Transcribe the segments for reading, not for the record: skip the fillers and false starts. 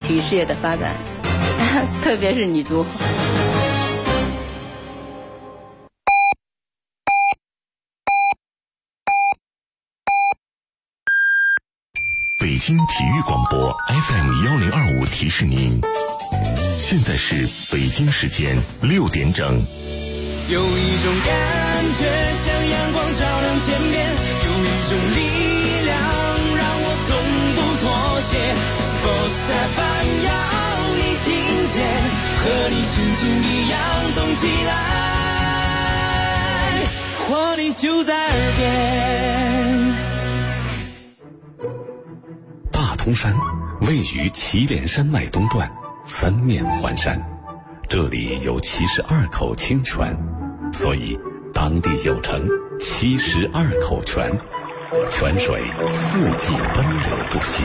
体育事业的发展，特别是女足。 北京体育广播 FM1025提示您，现在是北京时间6点整。 有一种感觉像阳光照亮天边，有一种力量让我从不妥协。Sports FM 要你听见，和你心情一样动起来，活力就在耳边。 大通山位于祁连山脉东段，三面环山，这里有72口清泉，所以当地又称72口泉，泉水四季奔流不息。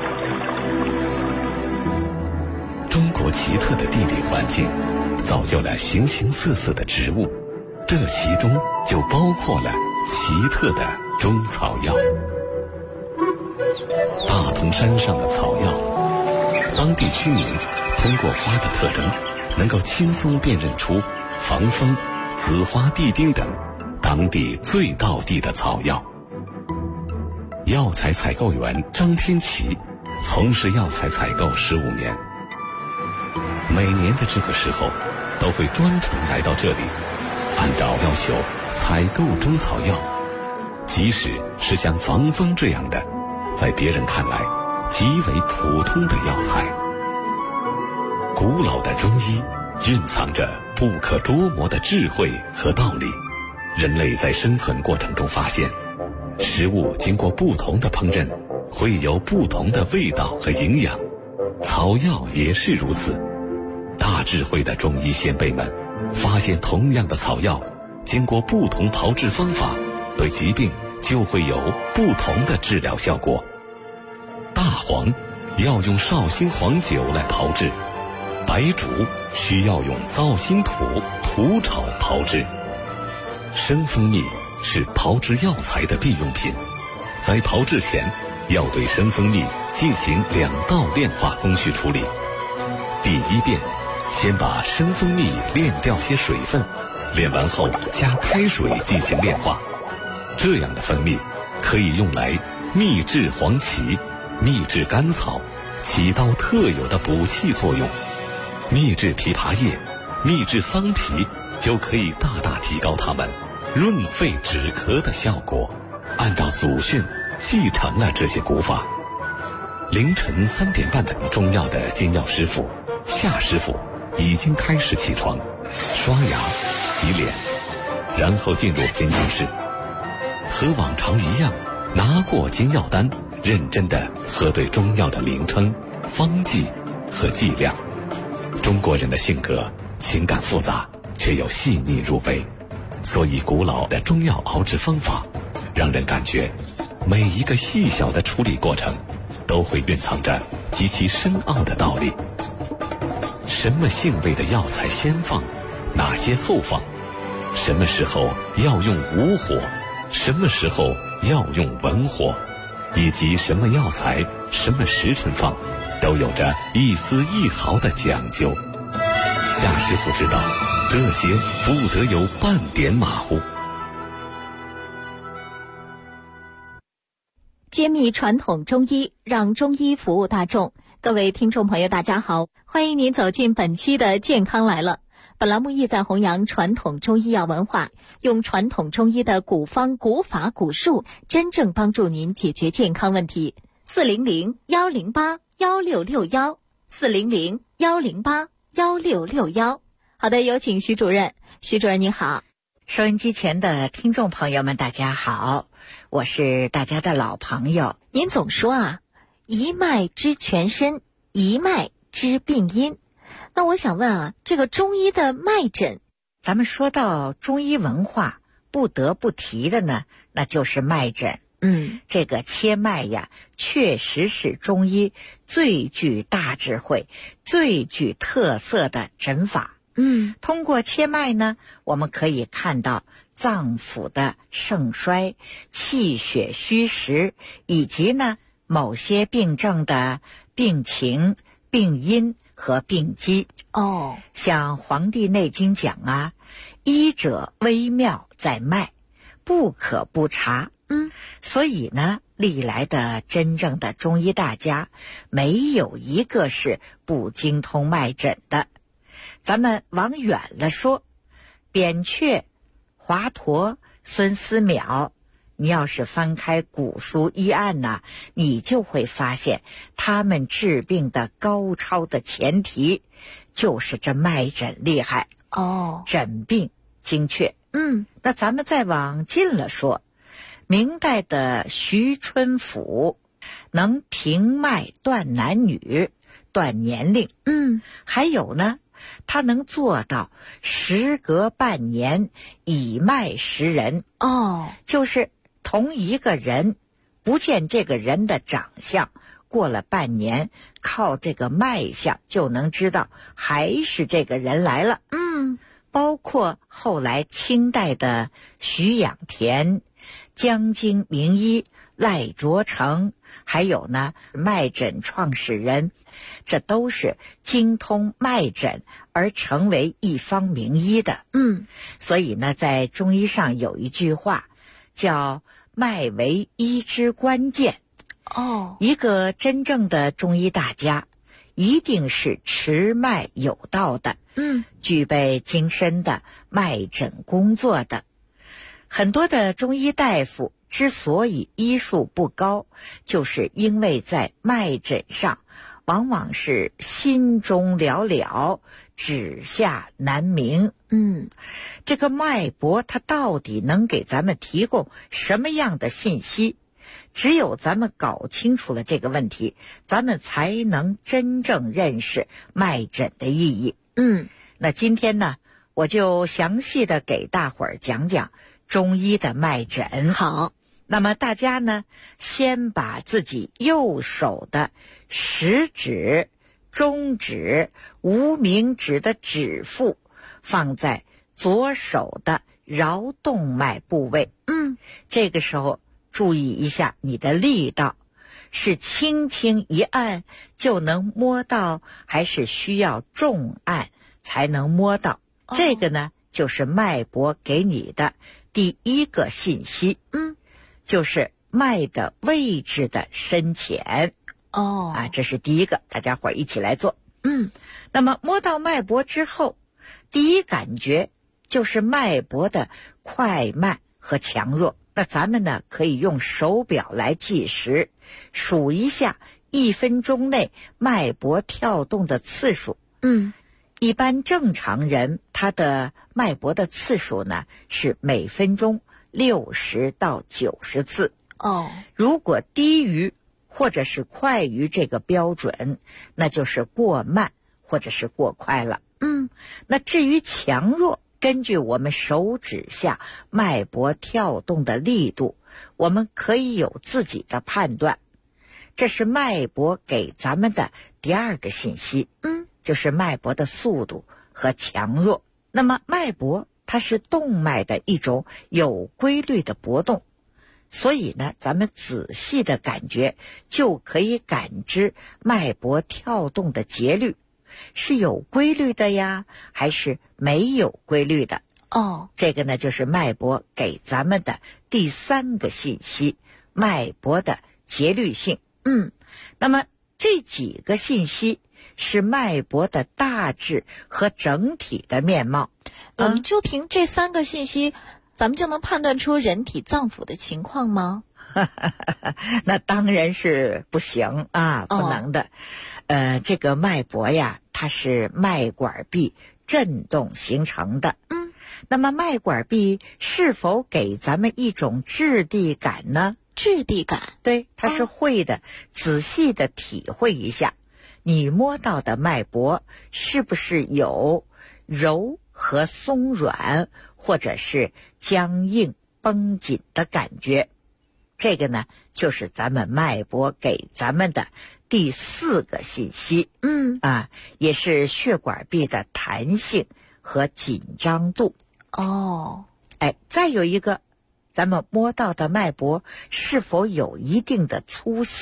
中国奇特的地理环境造就了形形色色的植物，这其中就包括了奇特的中草药。大同山上的草药，当地居民通过花的特征，能够轻松辨认出防风、紫花地丁等当地最道地的草药。药材采购员张天琪从事药材采购15年，每年的这个时候都会专程来到这里，按照要求采购中草药，即使是像防风这样的在别人看来极为普通的药材。古老的中医蕴藏着不可捉摸的智慧和道理。人类在生存过程中发现，食物经过不同的烹饪会有不同的味道和营养，草药也是如此。大智慧的中医先辈们发现，同样的草药经过不同炮制方法，对疾病就会有不同的治疗效果。大黄要用绍兴黄酒来炮制，白术需要用皂辛土炒炮制。生蜂蜜是炮制药材的必用品，在炮制前要对生蜂蜜进行2道炼化工序处理。第一遍，先把生蜂蜜炼掉些水分，炼完后加开水进行炼化。这样的蜂蜜可以用来秘制黄芪、秘制甘草，起到特有的补气作用。秘制枇杷叶、秘制桑皮就可以大大提高它们润肺止咳的效果。按照祖训继承了这些古法。凌晨3点半的中药的煎药师傅夏师傅已经开始起床，刷牙、洗脸，然后进入煎药室，和往常一样拿过煎药单，认真地核对中药的名称、方剂和剂量。中国人的性格情感复杂，却又细腻入微，所以古老的中药熬制方法让人感觉每一个细小的处理过程都会蕴藏着极其深奥的道理。什么性味的药材先放，哪些后放，什么时候要用武火，什么时候要用文火，以及什么药材什么时辰放，都有着一丝一毫的讲究。夏师傅知道，这些不得有半点马虎。 揭秘传统中医，让中医服务大众。各位听众朋友大家好，欢迎您走进本期的健康来了。本栏目意在弘扬传统中医药文化，用传统中医的古方古法古术，真正帮助您解决健康问题。400-108-1661 400-108-1661。好的，有请徐主任。徐主任你好。 收音机前的听众朋友们大家好，我是大家的老朋友。 您总说啊，一脉知全身，一脉知病因。那我想问啊，这个中医的脉诊， 咱们说到中医文化，不得不提的呢，那就是脉诊。这个切脉呀，确实是中医最具大智慧、最具特色的诊法。通过切脉呢，我们可以看到脏腑的盛衰、气血虚实，以及呢某些病症的病情、 病因和病机。像《黄帝内经》讲啊，医者微妙在脉，不可不察。所以呢，历来的真正的中医大家，没有一个是不精通脉诊的。咱们往远了说，扁鹊、华佗、孙思邈，你要是翻开古书医案呢，你就会发现他们治病的高超的前提就是这脉诊厉害诊病精确。那咱们再往近了说，明代的徐春甫能平脉断男女、断年龄。还有呢，他能做到时隔半年以脉识人。就是同一个人，不见这个人的长相，过了半年，靠这个脉象就能知道还是这个人来了。包括后来清代的徐养田、江津名医赖卓成，还有呢脉诊创始人，这都是精通脉诊而成为一方名医的。所以呢，在中医上有一句话叫脉为医之关键。一个真正的中医大家一定是持脉有道的，具备精深的脉诊工作的。很多的中医大夫之所以医术不高，就是因为在脉诊上往往是心中寥寥，指下难明。这个脉搏它到底能给咱们提供什么样的信息？只有咱们搞清楚了这个问题，咱们才能真正认识脉诊的意义。那今天呢，我就详细的给大伙儿讲讲中医的脉诊。 好， 那么大家呢，先把自己右手的食指、中指、无名指的指腹放在左手的桡动脉部位。这个时候注意一下你的力道，是轻轻一按就能摸到，还是需要重按才能摸到？这个呢，就是脉搏给你的第一个信息。就是脉的位置的深浅。这是第一个，大家伙儿一起来做。那么摸到脉搏之后，第一感觉就是脉搏的快慢和强弱。那咱们呢，可以用手表来计时，数一下1分钟内脉搏跳动的次数。一般正常人他的脉搏的次数呢，是每分钟60到90次。如果低于或者是快于这个标准，那就是过慢或者是过快了。那至于强弱，根据我们手指下脉搏跳动的力度，我们可以有自己的判断。这是脉搏给咱们的第二个信息。就是脉搏的速度和强弱。那么脉搏它是动脉的一种有规律的搏动，所以呢，咱们仔细的感觉就可以感知脉搏跳动的节律，是有规律的呀，还是没有规律的？这个呢，就是脉搏给咱们的第三个信息，脉搏的节律性。那么这几个信息是脉搏的大致和整体的面貌。 我们就凭这3个信息，咱们就能判断出人体脏腑的情况吗？ 那当然是不行啊，不能的。这个脉搏呀，它是脉管壁振动形成的。那么脉管壁是否给咱们一种质地感呢？ 质地感， 对，它是会的。仔细的体会一下，你摸到的脉搏是不是有柔和松软，或者是僵硬绷紧的感觉？这个呢，就是咱们脉搏给咱们的第4个信息。也是血管壁的弹性和紧张度。再有一个，咱们摸到的脉搏是否有一定的粗细？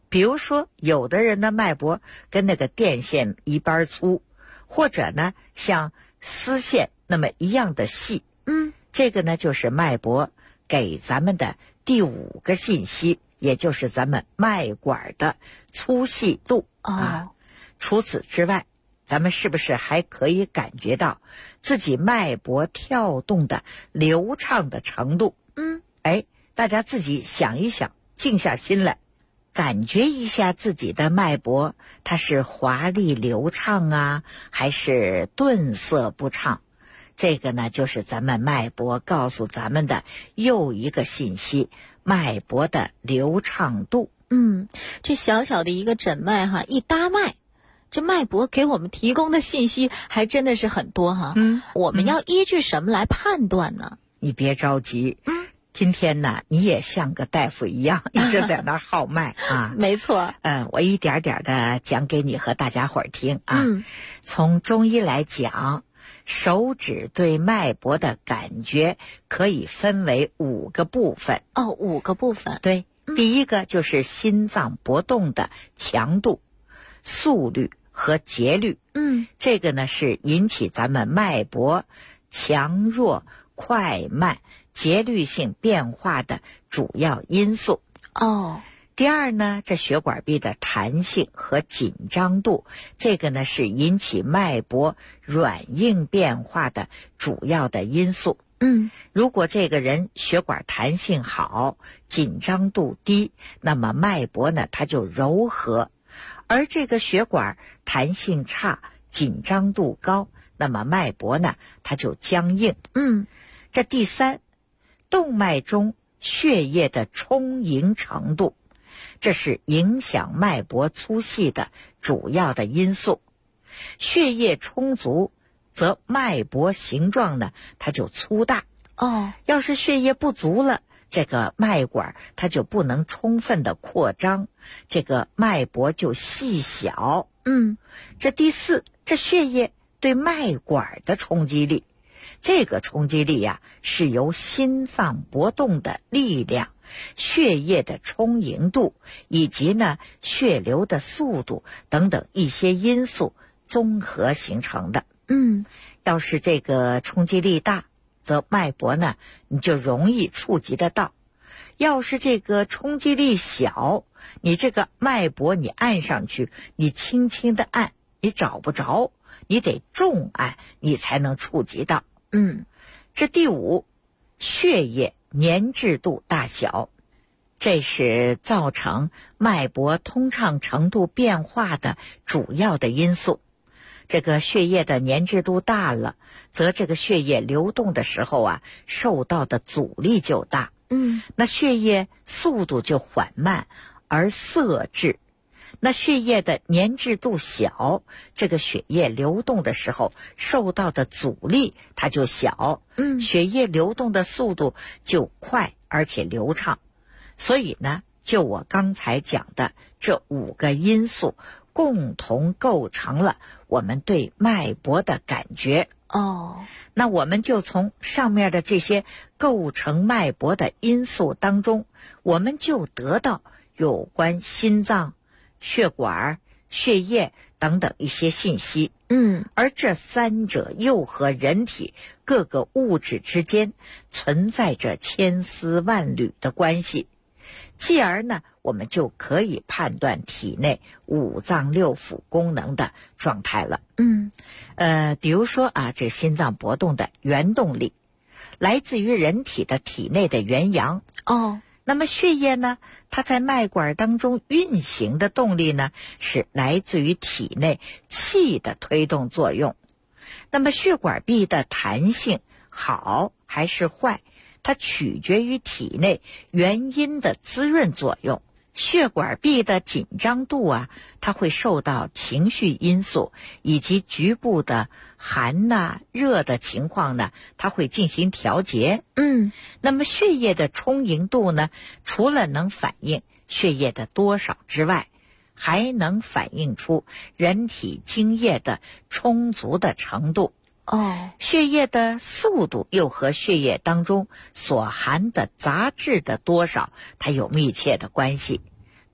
比如说有的人的脉搏跟那个电线一般粗，或者呢像丝线那么一样的细，这个呢就是脉搏给咱们的第5个信息，也就是咱们脉管的粗细度啊。除此之外，咱们是不是还可以感觉到自己脉搏跳动的流畅的程度？大家自己想一想，静下心来感觉一下自己的脉搏，它是华丽流畅啊，还是顿涩不畅？这个呢就是咱们脉搏告诉咱们的又一个信息，脉搏的流畅度。 这小小的一个诊脉哈，一搭脉，这脉搏给我们提供的信息还真的是很多哈。我们要依据什么来判断呢？ 你别着急，今天呢你也像个大夫一样一直在那儿号脉啊。 没错。 我一点点的讲给你和大家伙儿听啊。从中医来讲，手指对脉搏的感觉可以分为5个部分。 5个部分。 对，第一个就是心脏搏动的强度、速率和节律。这个呢是引起咱们脉搏强弱、快慢、节律性变化的主要因素。第二呢，这血管壁的弹性和紧张度，这个呢是引起脉搏软硬变化的主要的因素。如果这个人血管弹性好，紧张度低，那么脉搏呢它就柔和；而这个血管弹性差，紧张度高，那么脉搏呢它就僵硬。这第三，动脉中血液的充盈程度，这是影响脉搏粗细的主要的因素。血液充足，则脉搏形状呢它就粗大。要是血液不足了，这个脉管它就不能充分的扩张，这个脉搏就细小。这第四，这血液对脉管的冲击力，这个冲击力呀是由心脏搏动的力量、血液的充盈度以及呢血流的速度等等一些因素综合形成的。要是这个冲击力大，则脉搏呢你就容易触及得到；要是这个冲击力小，你这个脉搏你按上去，你轻轻的按你找不着，你得重按你才能触及到。这第五，血液粘滞度大小，这是造成脉搏通畅程度变化的主要的因素。这个血液的粘滞度大了，则这个血液流动的时候啊，受到的阻力就大。那血液速度就缓慢而涩滞。那血液的粘滞度小，这个血液流动的时候受到的阻力它就小，血液流动的速度就快而且流畅。所以呢，就我刚才讲的这5个因素共同构成了我们对脉搏的感觉。那我们就从上面的这些构成脉搏的因素当中，我们就得到有关心脏、血管、血液等等一些信息。而这3者又和人体各个物质之间存在着千丝万缕的关系，继而呢，我们就可以判断体内5脏6腑功能的状态了。比如说啊，这心脏搏动的原动力来自于人体的体内的元阳。那么血液呢，它在脉管当中运行的动力呢，是来自于体内气的推动作用。那么血管壁的弹性好还是坏，它取决于体内元阴的滋润作用。血管壁的紧张度啊，它会受到情绪因素以及局部的寒热的情况呢，它会进行调节。那么血液的充盈度呢，除了能反映血液的多少之外，还能反映出人体精液的充足的程度。血液的速度又和血液当中所含的杂质的多少，它有密切的关系。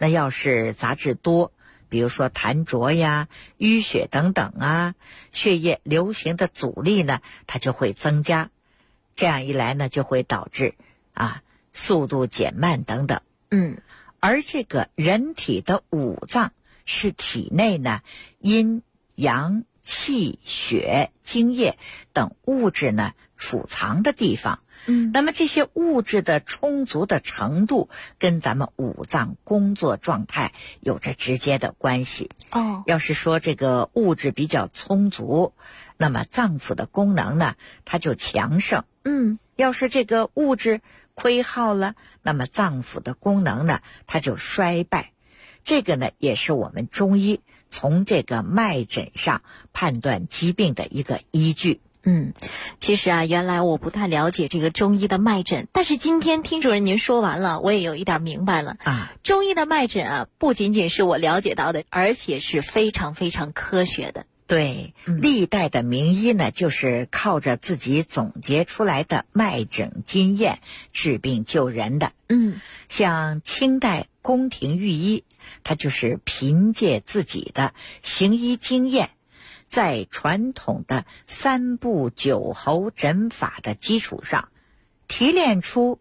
那要是杂质多，比如说痰浊呀、淤血等等啊，血液流行的阻力呢，它就会增加。这样一来呢，就会导致速度减慢等等。而这个人体的五脏是体内呢阴阳气血精液等物质呢储藏的地方。那么这些物质的充足的程度跟咱们五脏工作状态有着直接的关系。要是说这个物质比较充足，那么脏腑的功能呢它就强盛。要是这个物质亏耗了，那么脏腑的功能呢它就衰败。这个呢也是我们中医从这个脉诊上判断疾病的一个依据。 其实原来我不太了解这个中医的脉诊，但是今天听主任您说完了，我也有一点明白了。中医的脉诊不仅仅是我了解到的，而且是非常非常科学的。 对，历代的名医呢，就是靠着自己总结出来的脉诊经验治病救人的。像清代宫廷御医，他就是凭借自己的行医经验，在传统的3部9候诊法的基础上，提炼出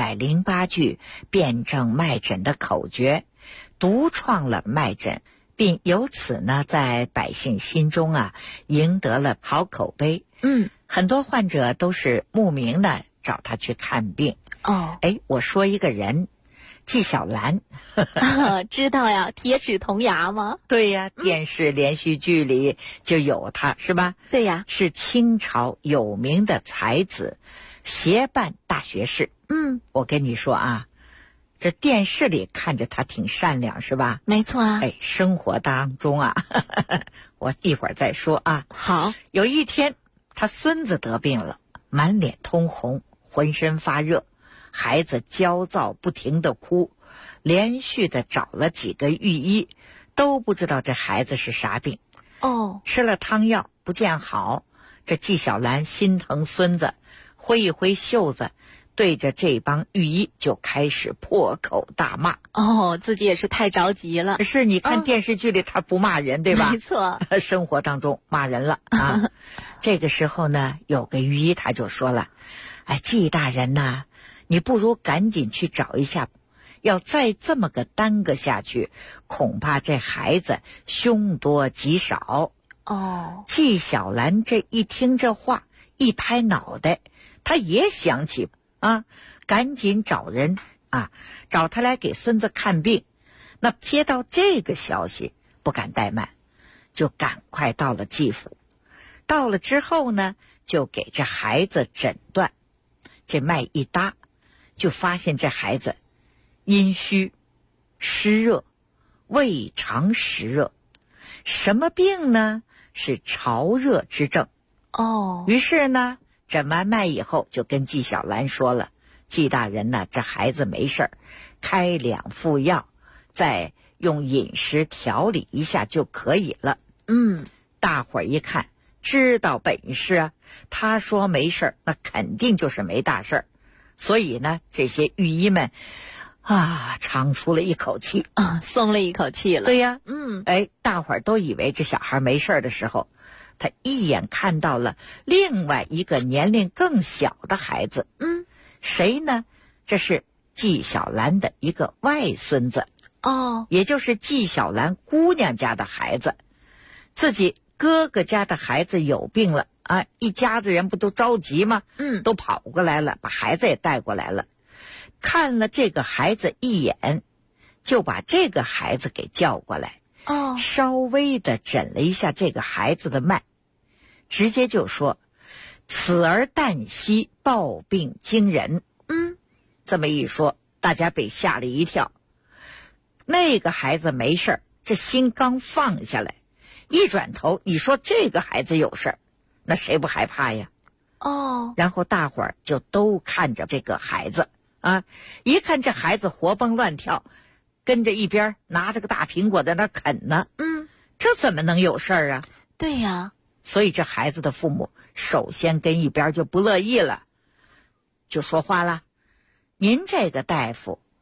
108句辩证脉诊的口诀，独创了脉诊，并由此呢在百姓心中赢得了好口碑。很多患者都是慕名的找他去看病。我说一个人，纪晓岚。 知道呀，铁齿铜牙吗？ 对呀，电视连续剧里就有他，是吧？ 对呀， 是清朝有名的才子，协办大学士。我跟你说这电视里看着他挺善良，是吧？ 没错生活当中我一会儿再说好。 有一天他孙子得病了，满脸通红，浑身发热，孩子焦躁不停地哭，连续的找了几个御医，都不知道这孩子是啥病。吃了汤药不见好，这纪晓岚心疼孙子，挥一挥袖子，对着这帮御医就开始破口大骂。 自己也是太着急了。 是，你看电视剧里他不骂人，对吧？ 没错。 生活当中骂人了这个时候呢，有个御医他就说了，纪大人呐，你不如赶紧去找一下，要再这么个耽搁下去，恐怕这孩子凶多吉少。纪晓岚这一听这话，一拍脑袋，他也想起赶紧找人找他来给孙子看病。那接到这个消息，不敢怠慢，就赶快到了纪府。到了之后呢，就给这孩子诊断。这脉一搭，就发现这孩子阴虚湿热，胃肠湿热。什么病呢？是潮热之症。于是呢，诊完脉以后就跟纪晓岚说了，纪大人呢，这孩子没事儿，开2副药，再用饮食调理一下就可以了。大伙儿一看知道本事他说没事儿，那肯定就是没大事儿。所以呢，这些御医们长出了一口气松了一口气了。 对呀，大伙儿都以为这小孩没事儿的时候，他一眼看到了另外一个年龄更小的孩子。谁呢？这是纪晓岚的一个外孙子。也就是纪晓岚姑娘家的孩子。自己哥哥家的孩子有病了一家子人不都着急吗？都跑过来了，把孩子也带过来了。看了这个孩子一眼，就把这个孩子给叫过来。稍微的诊了一下这个孩子的脉，直接就说此儿旦夕暴病惊人。这么一说，大家被吓了一跳。那个孩子没事儿，这心刚放下来，一转头你说这个孩子有事儿，那谁不害怕呀？然后大伙儿就都看着这个孩子一看这孩子活蹦乱跳，跟着一边拿着个大苹果在那啃呢。这怎么能有事儿对呀。 所以这孩子的父母首先跟一边就不乐意了，就说话了，您这个大夫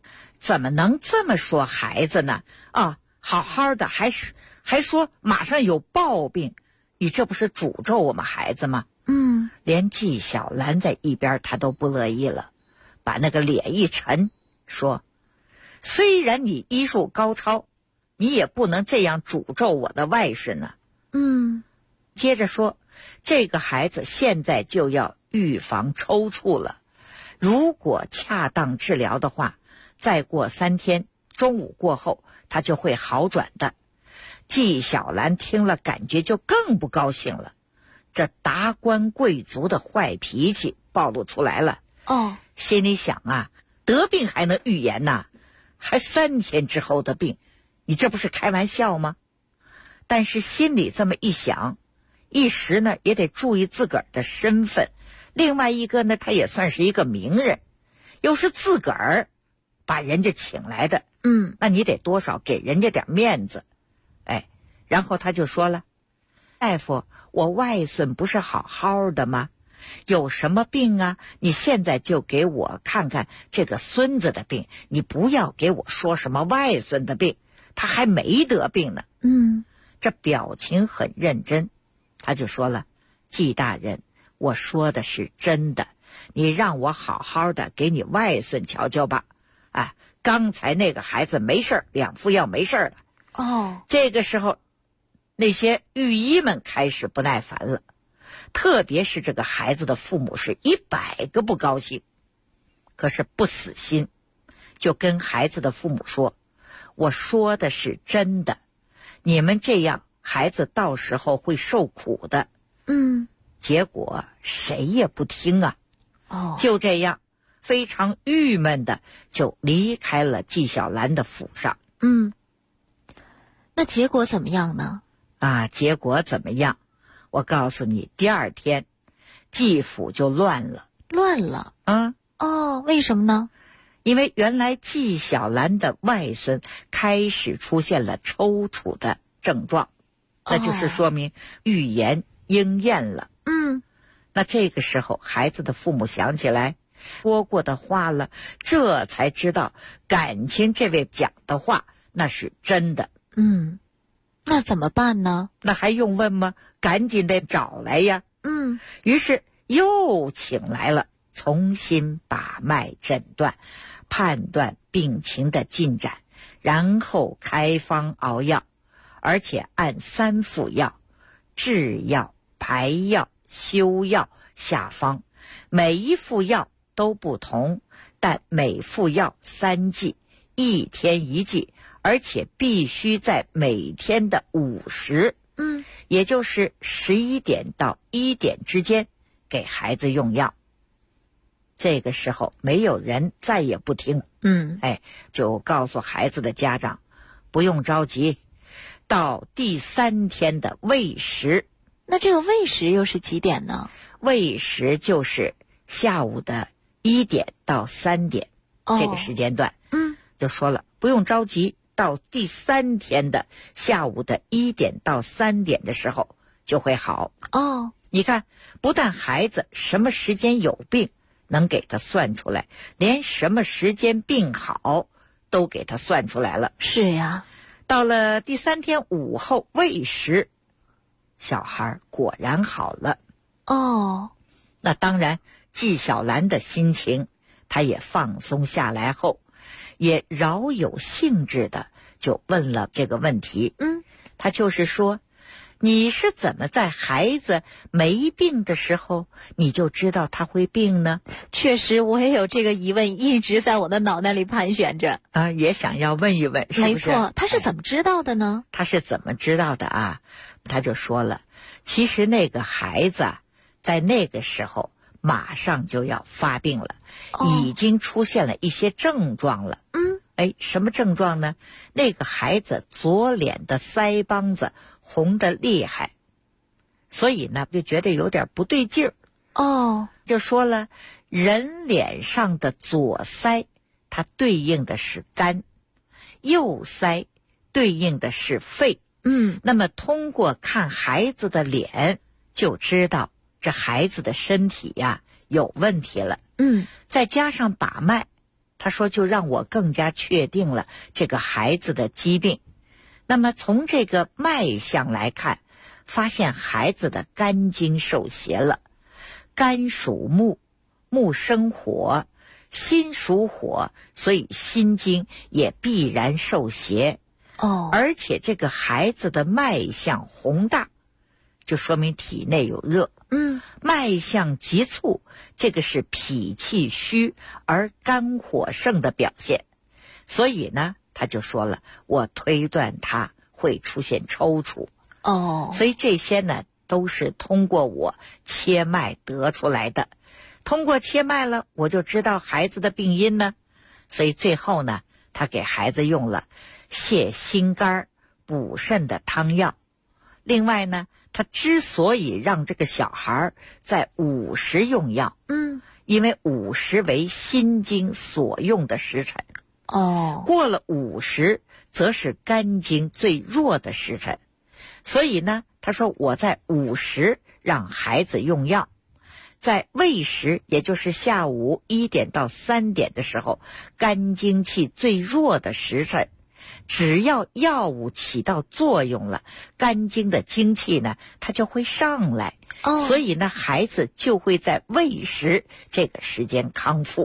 怎么能这么说孩子呢？啊，好好的还说马上有暴病，你这不是诅咒我们孩子吗？连纪晓岚在一边他都不乐意了，把那个脸一沉，说：虽然你医术高超，你也不能这样诅咒我的外甥呢。接着说，这个孩子现在就要预防抽搐了，如果恰当治疗的话，再过3天中午过后他就会好转的。纪晓岚听了感觉就更不高兴了，这达官贵族的坏脾气暴露出来了。心里想啊，得病还能预言呐，还3天之后的病，你这不是开玩笑吗？但是心里这么一想，一时呢也得注意自个儿的身份，另外一个呢他也算是一个名人，又是自个儿把人家请来的，那你得多少给人家点面子。然后他就说了：大夫，我外孙不是好好的吗？有什么病啊？你现在就给我看看这个孙子的病，你不要给我说什么外孙的病，他还没得病呢。这表情很认真，他就说了：纪大人，我说的是真的，你让我好好的给你外孙瞧瞧吧。刚才那个孩子没事，2副药没事了。这个时候那些御医们开始不耐烦了，特别是这个孩子的父母是100个不高兴，可是不死心，就跟孩子的父母说：我说的是真的，你们这样孩子到时候会受苦的。结果谁也不听啊。就这样非常郁闷的就离开了纪晓岚的府上。 那结果怎么样呢？ 结果怎么样？我告诉你，第2天纪府就乱了。 为什么呢？ 因为原来纪晓岚的外孙开始出现了抽搐的症状，那就是说明预言应验了。那这个时候孩子的父母想起来说过的话了，这才知道感情这位讲的话那是真的。 那怎么办呢？ 那还用问吗？赶紧得找来呀。于是又请来了，重新把脉诊断，判断病情的进展，然后开方熬药，而且按3副药：治药、排药、休药下方，每一副药都不同，但每副药3剂，1天1剂，而且必须在每天的午时，也就是11点到1点之间给孩子用药。这个时候没有人再也不听，就告诉孩子的家长不用着急，到第3天的未时。 那这个未时又是几点呢？ 未时就是下午的1点到3点，这个时间段。就说了不用着急，到第3天的下午的1点到3点的时候就会好。你看，不但孩子什么时间有病能给他算出来，连什么时间病好都给他算出来了。 是呀。 到了第3天午后未时，小孩果然好了。那当然纪晓岚的心情他也放松下来后，也饶有兴致的就问了这个问题。他就是说，你是怎么在孩子没病的时候你就知道他会病呢？ 确实我也有这个疑问，一直在我的脑袋里盘旋着。 也想要问一问，是不是？ 没错，他是怎么知道的呢？ 他是怎么知道的啊？他就说了，其实那个孩子在那个时候马上就要发病了，已经出现了一些症状了。什么症状呢？那个孩子左脸的腮帮子红得厉害，所以呢就觉得有点不对劲儿。就说了，人脸上的左腮它对应的是肝，右腮对应的是肺。那么通过看孩子的脸就知道这孩子的身体呀有问题了。再加上把脉， 他说就让我更加确定了这个孩子的疾病。那么从这个脉象来看，发现孩子的肝经受邪了。肝属木，木生火，心属火，所以心经也必然受邪。而且这个孩子的脉象洪大，就说明体内有热。脉象急促，这个是脾气虚而肝火盛的表现。所以呢，他就说了，我推断他会出现抽搐。所以这些呢，都是通过我切脉得出来的。通过切脉了，我就知道孩子的病因呢。所以最后呢，他给孩子用了泻心肝补肾的汤药。另外呢，他之所以让这个小孩在午时用药，因为午时为心经所用的时辰。过了午时，则是肝经最弱的时辰。所以呢，他说我在午时让孩子用药，在未时，也就是下午1点到3点的时候，肝经气最弱的时辰，只要药物起到作用了，肝经的精气呢，它就会上来。所以呢，孩子就会在未时这个时间康复。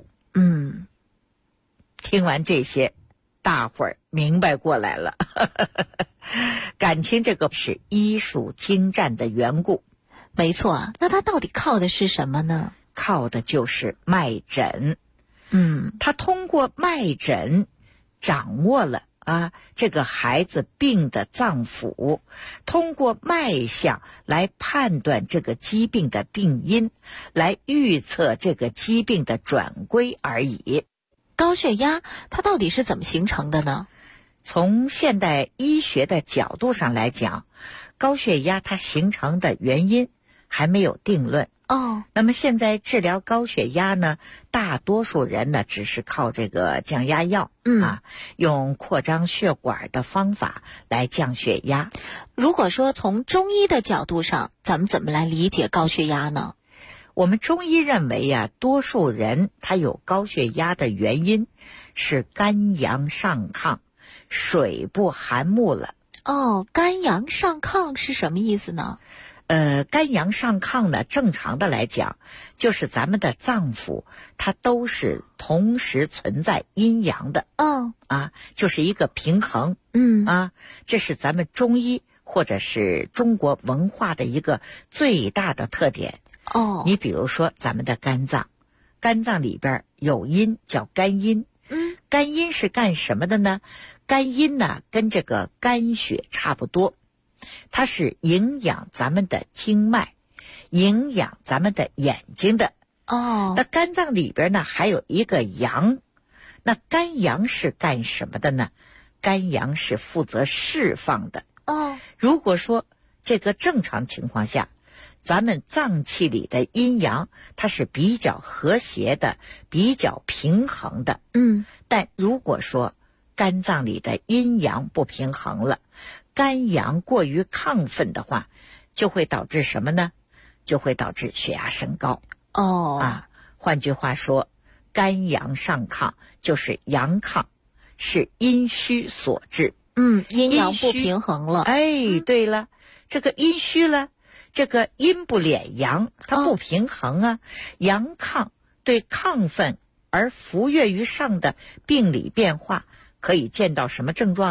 听完这些，大伙儿明白过来了。感情这个是医术精湛的缘故。 没错啊，那它到底靠的是什么呢？ 靠的就是脉诊。他通过脉诊掌握了这个孩子病的脏腑，通过脉象来判断这个疾病的病因，来预测这个疾病的转归而已。 高血压它到底是怎么形成的呢？ 从现代医学的角度上来讲，高血压它形成的原因还没有定论。那么现在治疗高血压呢，大多数人呢只是靠这个降压药，用扩张血管的方法来降血压。 如果说从中医的角度上，咱们怎么来理解高血压呢？ 我们中医认为多数人他有高血压的原因是肝阳上亢，水不含木了。 肝阳上亢是什么意思呢？ 肝阳上亢呢，正常的来讲，就是咱们的脏腑它都是同时存在阴阳的。就是一个平衡。这是咱们中医或者是中国文化的一个最大的特点。你比如说咱们的肝脏，肝脏里边有阴叫肝阴。肝阴是干什么的呢？肝阴呢，跟这个肝血差不多，它是营养咱们的经脉，营养咱们的眼睛的。那肝脏里边呢还有一个阳，那肝阳是干什么的呢？肝阳是负责释放的。如果说这个正常情况下，咱们脏器里的阴阳它是比较和谐的，比较平衡的。但如果说肝脏里的阴阳不平衡了，肝阳过于亢奋的话，就会导致什么呢？就会导致血压升高。换句话说，肝阳上亢就是阳亢，是阴虚所致。 阴阳不平衡了。 对了，这个阴虚了，这个阴不敛阳，它不平衡阳亢对亢奋而浮跃于上的病理变化，可以见到什么症状